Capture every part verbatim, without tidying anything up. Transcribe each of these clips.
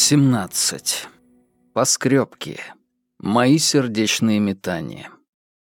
семнадцать. Поскрёбки. Мои сердечные метания.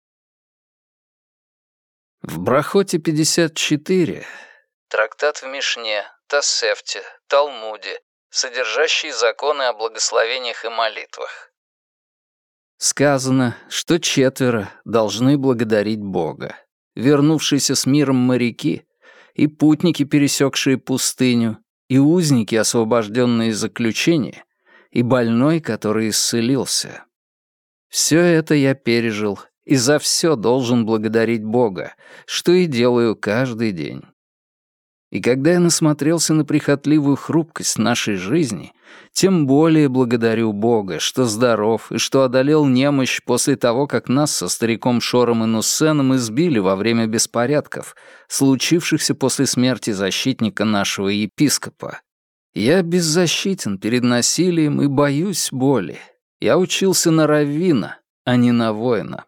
В Брахоте пятьдесят четыре, трактат в Мишне, Тосефте, Талмуде, содержащий законы о благословениях и молитвах, сказано, что четверо должны благодарить Бога: вернувшиеся с миром моряки, и путники, пересекшие пустыню, и узники, освобожденные из заключения, и больной, который исцелился. Все это я пережил, и за все должен благодарить Бога, что и делаю каждый день. И когда я насмотрелся на прихотливую хрупкость нашей жизни, тем более благодарю Бога, что здоров и что одолел немощь после того, как нас со стариком Шором и Нуссеном избили во время беспорядков, случившихся после смерти защитника нашего епископа. Я беззащитен перед насилием и боюсь боли. Я учился на раввина, а не на воина.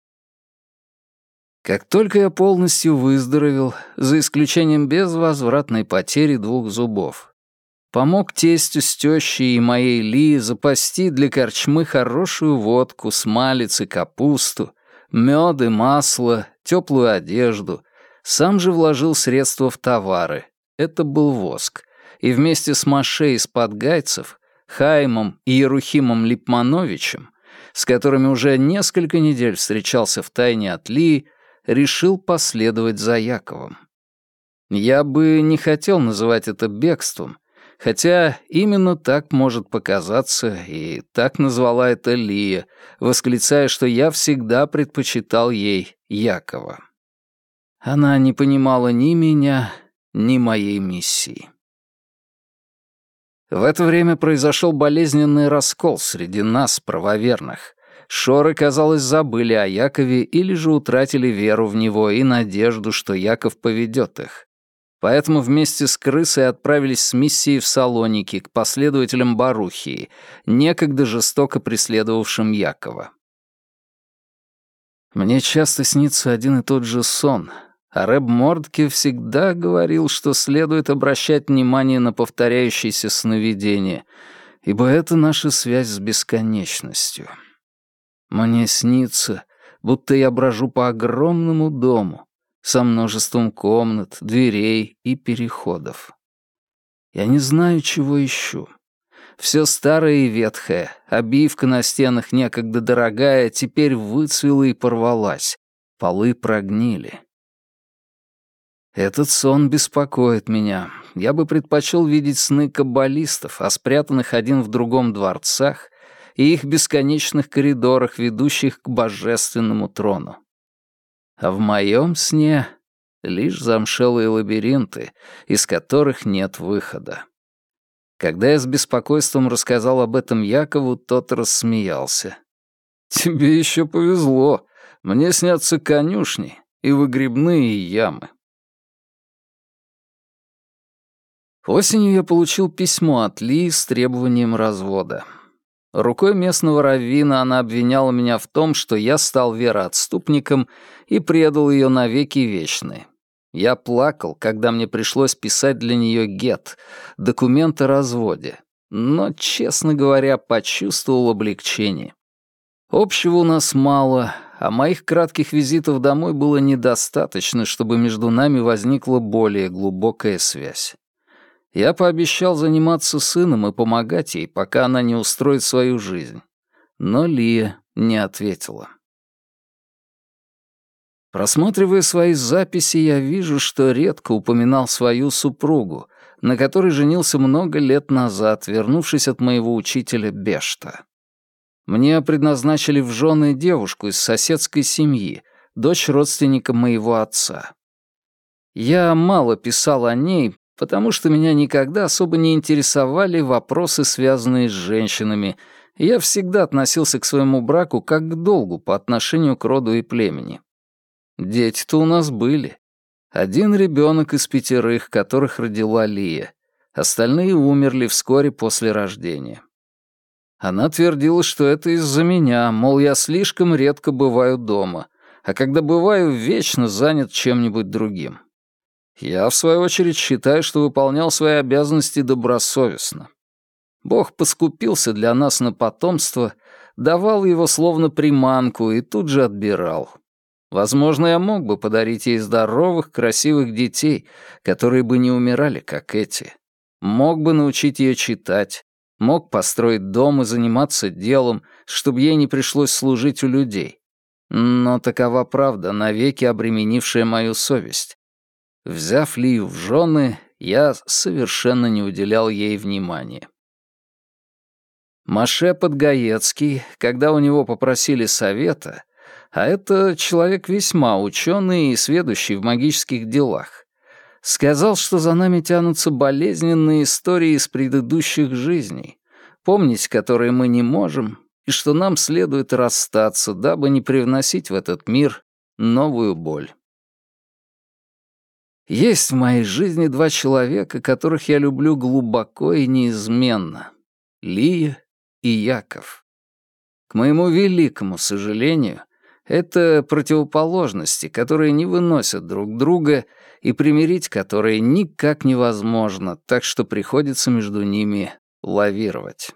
Как только я полностью выздоровел, за исключением безвозвратной потери двух зубов, помог тестю с тещей и моей Лии запасти для корчмы хорошую водку, смалец и капусту, мёд и масло, теплую одежду, сам же вложил средства в товары. Это был воск. И вместе с Моше из-под Гайцев, Хаимом и Ерухимом Липмановичем, с которыми уже несколько недель встречался втайне от Лии, решил последовать за Яковом. Я бы не хотел называть это бегством, хотя именно так может показаться, и так назвала это Лия, восклицая, что я всегда предпочитал ей Якова. Она не понимала ни меня, ни моей миссии. В это время произошел болезненный раскол среди нас, правоверных. Шоры, казалось, забыли о Якове или же утратили веру в него и надежду, что Яков поведет их. Поэтому вместе с крысой отправились с миссией в Салоники к последователям Барухии, некогда жестоко преследовавшим Якова. Мне часто снится один и тот же сон, а рэб Мордке всегда говорил, что следует обращать внимание на повторяющиеся сновидения, ибо это наша связь с бесконечностью. Мне снится, будто я брожу по огромному дому со множеством комнат, дверей и переходов. Я не знаю, чего ищу. Все старое и ветхое, обивка на стенах некогда дорогая, теперь выцвела и порвалась, полы прогнили. Этот сон беспокоит меня. Я бы предпочел видеть сны каббалистов о спрятанных один в другом дворцах и их бесконечных коридорах, ведущих к божественному трону. А в моем сне лишь замшелые лабиринты, из которых нет выхода. Когда я с беспокойством рассказал об этом Якову, тот рассмеялся. «Тебе еще повезло. Мне снятся конюшни и выгребные ямы». Осенью я получил письмо от Ли с требованием развода. Рукой местного раввина она обвиняла меня в том, что я стал вероотступником и предал ее навеки вечные. Я плакал, когда мне пришлось писать для нее гет, документ о разводе, но, честно говоря, почувствовал облегчение. Общего у нас мало, а моих кратких визитов домой было недостаточно, чтобы между нами возникла более глубокая связь. Я пообещал заниматься сыном и помогать ей, пока она не устроит свою жизнь. Но Лия не ответила. Просматривая свои записи, я вижу, что редко упоминал свою супругу, на которой женился много лет назад, вернувшись от моего учителя Бешта. Мне предназначили в жены девушку из соседской семьи, дочь родственника моего отца. Я мало писал о ней, потому что меня никогда особо не интересовали вопросы, связанные с женщинами, и я всегда относился к своему браку как к долгу по отношению к роду и племени. Дети-то у нас были. Один ребенок из пятерых, которых родила Лия. Остальные умерли вскоре после рождения. Она твердила, что это из-за меня, мол, я слишком редко бываю дома, а когда бываю, вечно занят чем-нибудь другим. Я, в свою очередь, считаю, что выполнял свои обязанности добросовестно. Бог поскупился для нас на потомство, давал его словно приманку и тут же отбирал. Возможно, я мог бы подарить ей здоровых, красивых детей, которые бы не умирали, как эти. Мог бы научить ее читать, мог построить дом и заниматься делом, чтобы ей не пришлось служить у людей. Но такова правда, навеки обременившая мою совесть. Взяв Лию в жены, я совершенно не уделял ей внимания. Маше Подгаецкий, когда у него попросили совета, а это человек весьма ученый и сведущий в магических делах, сказал, что за нами тянутся болезненные истории из предыдущих жизней, помнить которые мы не можем, и что нам следует расстаться, дабы не привносить в этот мир новую боль. Есть в моей жизни два человека, которых я люблю глубоко и неизменно — Лия и Яков. К моему великому сожалению, это противоположности, которые не выносят друг друга и примирить которые никак невозможно, так что приходится между ними лавировать.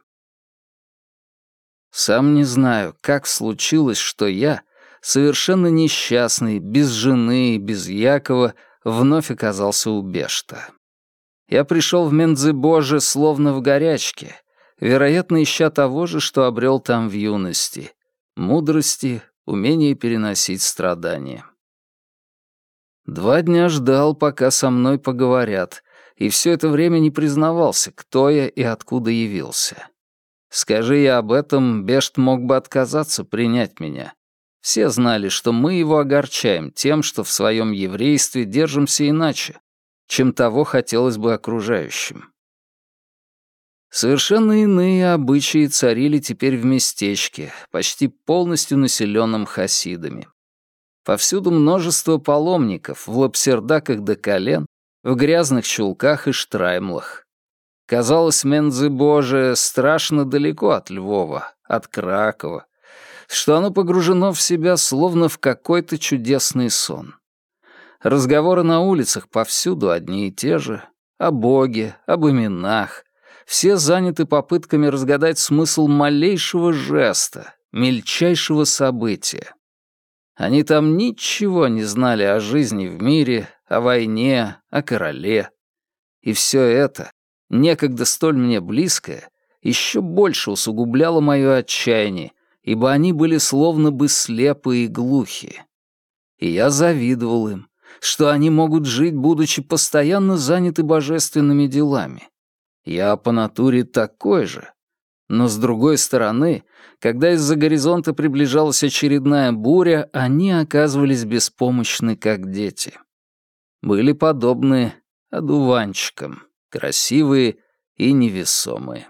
Сам не знаю, как случилось, что я, совершенно несчастный, без жены и без Якова, вновь оказался у Бешта. Я пришел в Мензебоже словно в горячке, вероятно, ища того же, что обрел там в юности — мудрости, умение переносить страдания. Два дня ждал, пока со мной поговорят, и все это время не признавался, кто я и откуда явился. Скажи я об этом, Бешт мог бы отказаться принять меня. Все знали, что мы его огорчаем тем, что в своем еврействе держимся иначе, чем того хотелось бы окружающим. Совершенно иные обычаи царили теперь в местечке, почти полностью населенном хасидами. Повсюду множество паломников в лапсердаках до колен, в грязных чулках и штраймлах. Казалось, Мензебоже страшно далеко от Львова, от Кракова, что оно погружено в себя словно в какой-то чудесный сон. Разговоры на улицах повсюду одни и те же, о Боге, об именах. Все заняты попытками разгадать смысл малейшего жеста, мельчайшего события. Они там ничего не знали о жизни в мире, о войне, о короле. И все это, некогда столь мне близкое, еще больше усугубляло мое отчаяние, ибо они были словно бы слепы и глухи. И я завидовал им, что они могут жить, будучи постоянно заняты божественными делами. Я по натуре такой же. Но с другой стороны, когда из-за горизонта приближалась очередная буря, они оказывались беспомощны, как дети. Были подобны одуванчикам, красивые и невесомые.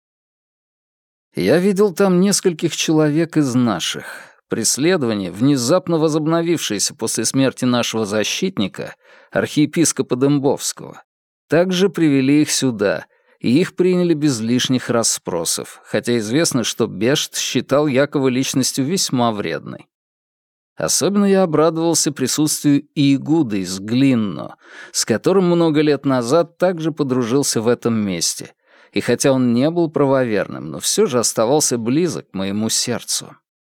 Я видел там нескольких человек из наших. Преследование, внезапно возобновившееся после смерти нашего защитника, архиепископа Дембовского, также привели их сюда, и их приняли без лишних расспросов, хотя известно, что Бешт считал Якова личностью весьма вредной. Особенно я обрадовался присутствию Иегуды из Глинно, с которым много лет назад также подружился в этом месте, и хотя он не был правоверным, но все же оставался близок к моему сердцу.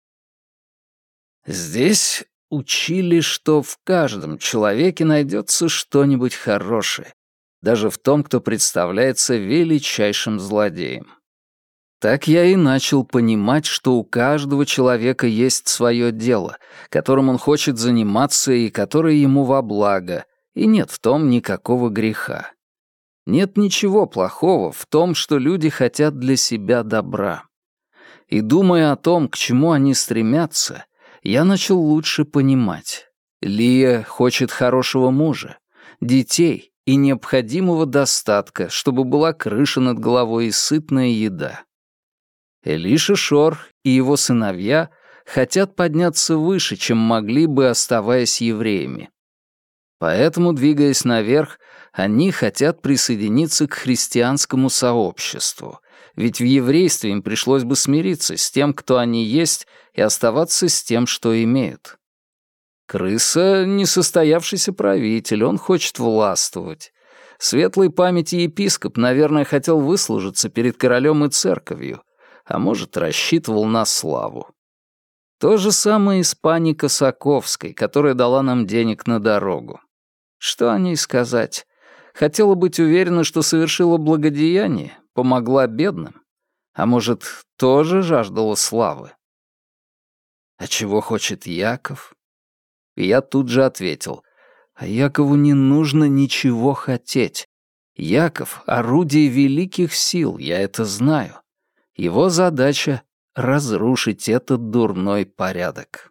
Здесь учили, что в каждом человеке найдется что-нибудь хорошее, даже в том, кто представляется величайшим злодеем. Так я и начал понимать, что у каждого человека есть свое дело, которым он хочет заниматься и которое ему во благо, и нет в том никакого греха. Нет ничего плохого в том, что люди хотят для себя добра. И думая о том, к чему они стремятся, я начал лучше понимать. Лия хочет хорошего мужа, детей и необходимого достатка, чтобы была крыша над головой и сытная еда. Элиша Шор и его сыновья хотят подняться выше, чем могли бы, оставаясь евреями. Поэтому, двигаясь наверх, они хотят присоединиться к христианскому сообществу, ведь в еврействе им пришлось бы смириться с тем, кто они есть, и оставаться с тем, что имеют. Крыса — несостоявшийся правитель, он хочет властвовать. Светлой памяти епископ, наверное, хотел выслужиться перед королем и церковью, а может, рассчитывал на славу. То же самое и с пани Косаковской, которая дала нам денег на дорогу. Что о ней сказать? Хотела быть уверена, что совершила благодеяние, помогла бедным. А может, тоже жаждала славы? А чего хочет Яков? И я тут же ответил, а Якову не нужно ничего хотеть. Яков — орудие великих сил, я это знаю. Его задача — разрушить этот дурной порядок.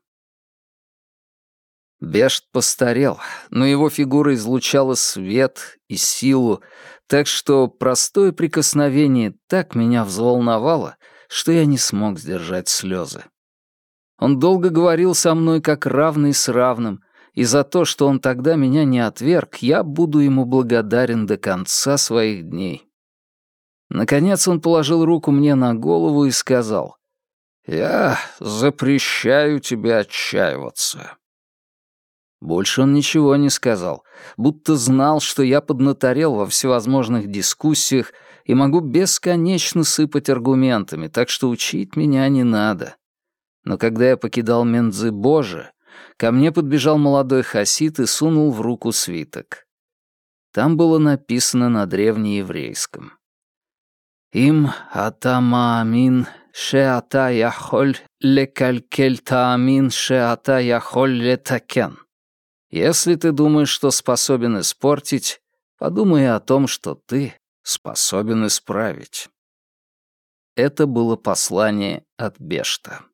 Бешт постарел, но его фигура излучала свет и силу, так что простое прикосновение так меня взволновало, что я не смог сдержать слезы. Он долго говорил со мной как равный с равным, и за то, что он тогда меня не отверг, я буду ему благодарен до конца своих дней. Наконец он положил руку мне на голову и сказал: «Я запрещаю тебе отчаиваться». Больше он ничего не сказал, будто знал, что я поднаторел во всевозможных дискуссиях и могу бесконечно сыпать аргументами, так что учить меня не надо. Но когда я покидал Мензы-Боже, ко мне подбежал молодой хасид и сунул в руку свиток. Там было написано на древнееврейском: «Им атамаамин шеата яхоль лекалькель таамин шеата яхоль летакен». Если ты думаешь, что способен испортить, подумай о том, что ты способен исправить. Это было послание от Бешта.